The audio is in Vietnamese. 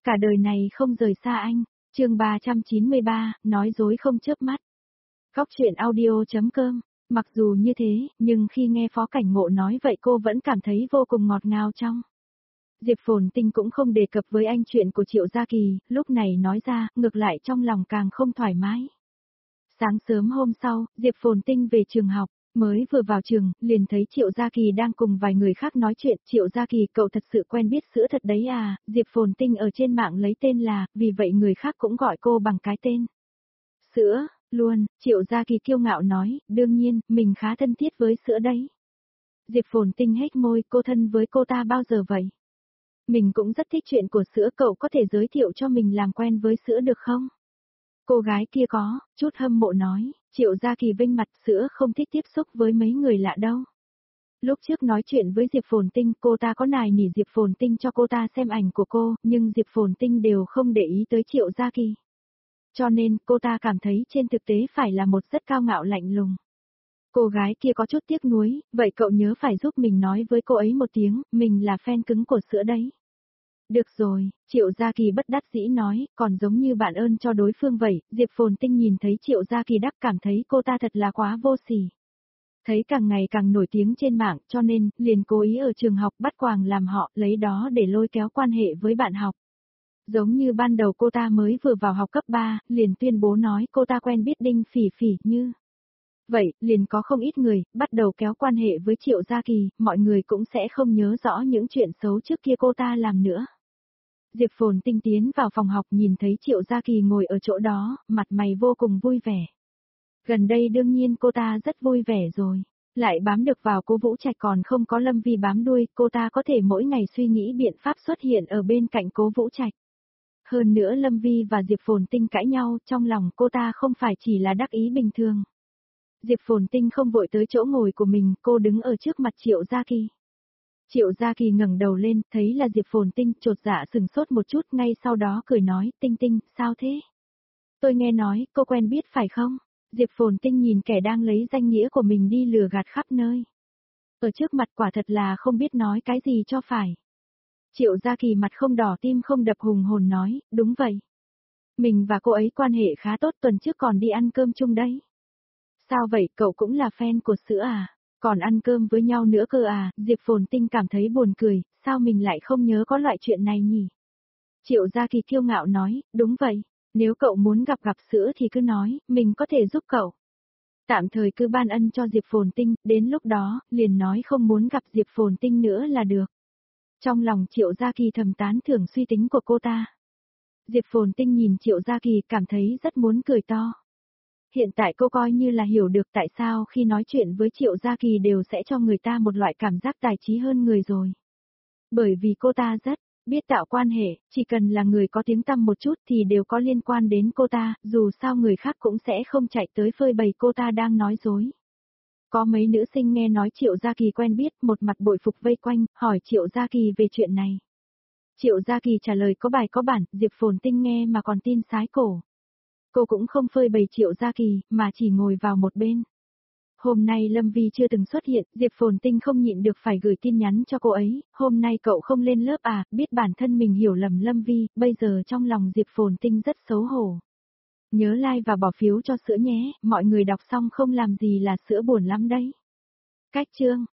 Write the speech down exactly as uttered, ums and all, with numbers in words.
cả đời này không rời xa anh. Chương ba trăm chín mươi ba, nói dối không chớp mắt. Góc truyện audio chấm com. Mặc dù như thế, nhưng khi nghe Phó Cảnh Ngộ nói vậy cô vẫn cảm thấy vô cùng ngọt ngào trong. Diệp Phồn Tinh cũng không đề cập với anh chuyện của Triệu Gia Kỳ, lúc này nói ra, ngược lại trong lòng càng không thoải mái. Sáng sớm hôm sau, Diệp Phồn Tinh về trường học, mới vừa vào trường, liền thấy Triệu Gia Kỳ đang cùng vài người khác nói chuyện. Triệu Gia Kỳ, cậu thật sự quen biết sữa thật đấy à? Diệp Phồn Tinh ở trên mạng lấy tên là, vì vậy người khác cũng gọi cô bằng cái tên Sữa, luôn. Triệu Gia Kỳ kiêu ngạo nói, đương nhiên, mình khá thân thiết với Sữa đấy. Diệp Phồn Tinh hét môi, cô thân với cô ta bao giờ vậy? Mình cũng rất thích chuyện của Sữa, cậu có thể giới thiệu cho mình làm quen với Sữa được không? Cô gái kia có, chút hâm mộ nói. Triệu Gia Kỳ vênh mặt, Sữa không thích tiếp xúc với mấy người lạ đâu. Lúc trước nói chuyện với Diệp Phồn Tinh, cô ta có nài nỉ Diệp Phồn Tinh cho cô ta xem ảnh của cô, nhưng Diệp Phồn Tinh đều không để ý tới Triệu Gia Kỳ. Cho nên, cô ta cảm thấy trên thực tế phải là một rất cao ngạo lạnh lùng. Cô gái kia có chút tiếc nuối, vậy cậu nhớ phải giúp mình nói với cô ấy một tiếng, mình là fan cứng của Sữa đấy. Được rồi, Triệu Gia Kỳ bất đắc dĩ nói, còn giống như bạn ơn cho đối phương vậy. Diệp Phồn Tinh nhìn thấy Triệu Gia Kỳ đắc cảm thấy cô ta thật là quá vô sỉ. Thấy càng ngày càng nổi tiếng trên mạng, cho nên, liền cố ý ở trường học bắt quàng làm họ, lấy đó để lôi kéo quan hệ với bạn học. Giống như ban đầu cô ta mới vừa vào học cấp ba, liền tuyên bố nói cô ta quen biết Đinh Phỉ Phỉ như. Vậy, liền có không ít người, bắt đầu kéo quan hệ với Triệu Gia Kỳ, mọi người cũng sẽ không nhớ rõ những chuyện xấu trước kia cô ta làm nữa. Diệp Phồn Tinh tiến vào phòng học nhìn thấy Triệu Gia Kỳ ngồi ở chỗ đó, mặt mày vô cùng vui vẻ. Gần đây đương nhiên cô ta rất vui vẻ rồi, lại bám được vào Cố Vũ Trạch còn không có Lâm Vi bám đuôi, cô ta có thể mỗi ngày suy nghĩ biện pháp xuất hiện ở bên cạnh Cố Vũ Trạch. Hơn nữa Lâm Vi và Diệp Phồn Tinh cãi nhau, trong lòng cô ta không phải chỉ là đắc ý bình thường. Diệp Phồn Tinh không vội tới chỗ ngồi của mình, cô đứng ở trước mặt Triệu Gia Kỳ. Triệu Gia Kỳ ngẩng đầu lên, thấy là Diệp Phồn Tinh, chột dạ sừng sốt một chút, ngay sau đó cười nói, Tinh Tinh, sao thế? Tôi nghe nói, cô quen biết phải không? Diệp Phồn Tinh nhìn kẻ đang lấy danh nghĩa của mình đi lừa gạt khắp nơi. Ở trước mặt quả thật là không biết nói cái gì cho phải. Triệu Gia Kỳ mặt không đỏ tim không đập hùng hồn nói, đúng vậy. Mình và cô ấy quan hệ khá tốt, tuần trước còn đi ăn cơm chung đấy. Sao vậy, cậu cũng là fan của Sữa à? Còn ăn cơm với nhau nữa cơ à? Diệp Phồn Tinh cảm thấy buồn cười, sao mình lại không nhớ có loại chuyện này nhỉ? Triệu Gia Kỳ kiêu ngạo nói, đúng vậy, nếu cậu muốn gặp gặp Sữa thì cứ nói, mình có thể giúp cậu. Tạm thời cứ ban ân cho Diệp Phồn Tinh, đến lúc đó, liền nói không muốn gặp Diệp Phồn Tinh nữa là được. Trong lòng Triệu Gia Kỳ thầm tán thưởng suy tính của cô ta. Diệp Phồn Tinh nhìn Triệu Gia Kỳ cảm thấy rất muốn cười to. Hiện tại cô coi như là hiểu được tại sao khi nói chuyện với Triệu Gia Kỳ đều sẽ cho người ta một loại cảm giác tài trí hơn người rồi. Bởi vì cô ta rất biết tạo quan hệ, chỉ cần là người có tiếng tăm một chút thì đều có liên quan đến cô ta, dù sao người khác cũng sẽ không chạy tới phơi bày cô ta đang nói dối. Có mấy nữ sinh nghe nói Triệu Gia Kỳ quen biết, một mặt bội phục vây quanh, hỏi Triệu Gia Kỳ về chuyện này. Triệu Gia Kỳ trả lời có bài có bản, Diệp Phồn Tinh nghe mà còn tin sái cổ. Cô cũng không phơi bày Triệu Gia Kỳ, mà chỉ ngồi vào một bên. Hôm nay Lâm Vi chưa từng xuất hiện, Diệp Phồn Tinh không nhịn được phải gửi tin nhắn cho cô ấy, hôm nay cậu không lên lớp à, biết bản thân mình hiểu lầm Lâm Vi, bây giờ trong lòng Diệp Phồn Tinh rất xấu hổ. Nhớ like và bỏ phiếu cho Sữa nhé, mọi người đọc xong không làm gì là Sữa buồn lắm đấy. Cách chương